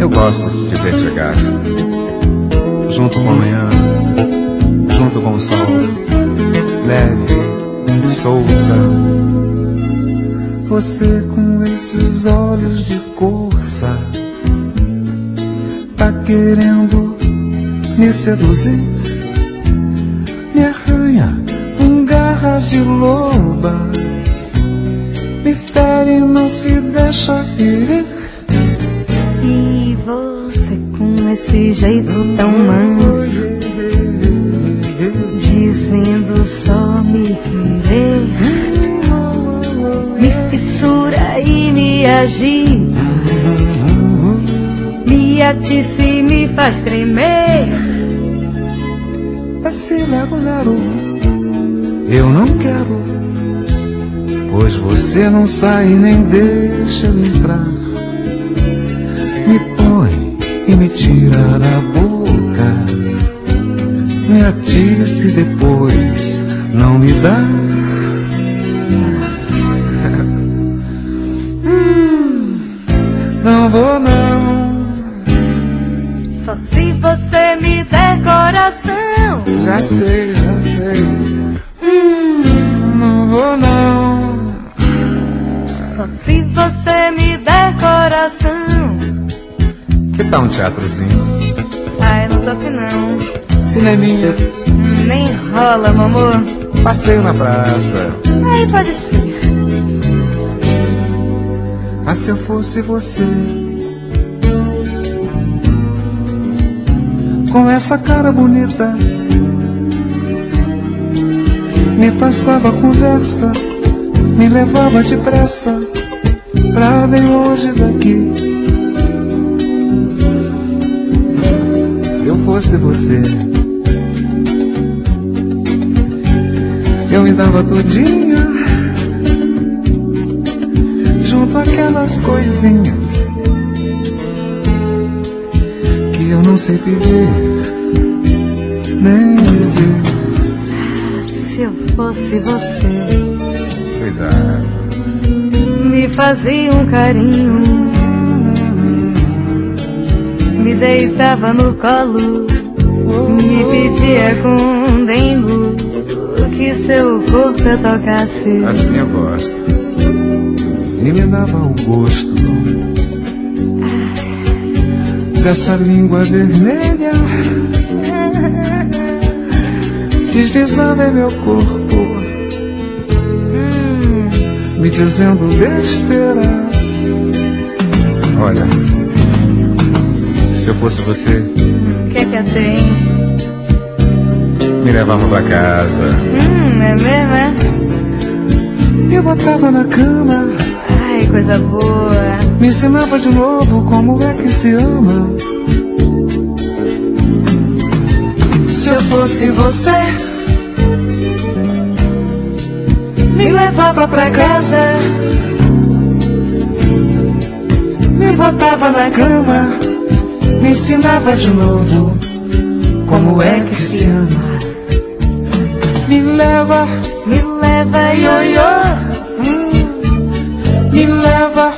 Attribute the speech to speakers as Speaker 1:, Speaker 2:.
Speaker 1: Eu gosto de ver chegar, junto com a manhã, junto com o sol, leve, solta. Você com esses olhos de corça tá querendo me seduzir, me arranha com garras de loba, me fere e não se deixa ferir.
Speaker 2: E você com esse jeito tão manso, dizendo só me querer, me fissura e me agita, me atiça e me faz tremer.
Speaker 1: Esse lero-lero eu não quero, pois você não sai nem deixa eu entrar. Me põe e me tira da boca, me atiça e depois não me dá. Não vou não,
Speaker 2: só se você me der coração.
Speaker 1: já sei, já sei. Não vou não,
Speaker 2: Só se você me der coração.
Speaker 1: que tal um teatrozinho?
Speaker 2: Ai, não tô afim não.
Speaker 1: Cineminha,
Speaker 2: Nem rola, meu amor.
Speaker 1: passeio na praça.
Speaker 2: Aí pode ser.
Speaker 1: Ah, se eu fosse você, com essa cara bonita, me passava a conversa, me levava depressa pra bem longe daqui. Se eu fosse você, eu me dava todinha, junto àquelas coisinhas que eu não sei pedir nem dizer.
Speaker 2: Se eu fosse você,
Speaker 1: Cuidado,
Speaker 2: me fazia um carinho, me deitava no colo, me pedia com dengo que seu corpo eu tocasse.
Speaker 1: assim eu gosto. E me dava o gosto dessa língua vermelha deslizando em meu corpo, me dizendo besteiras. Olha, se eu fosse você,
Speaker 2: O que é que eu tenho?
Speaker 1: me levava pra casa,
Speaker 2: É mesmo, é?
Speaker 1: me botava na cama,
Speaker 2: Ai, coisa boa.
Speaker 1: me ensinava de novo como é que se ama. Se eu fosse você, me levava pra casa, me botava na cama, me ensinava de novo como é que se ama. Me leva,
Speaker 2: Me leva, ioiô,
Speaker 1: me leva,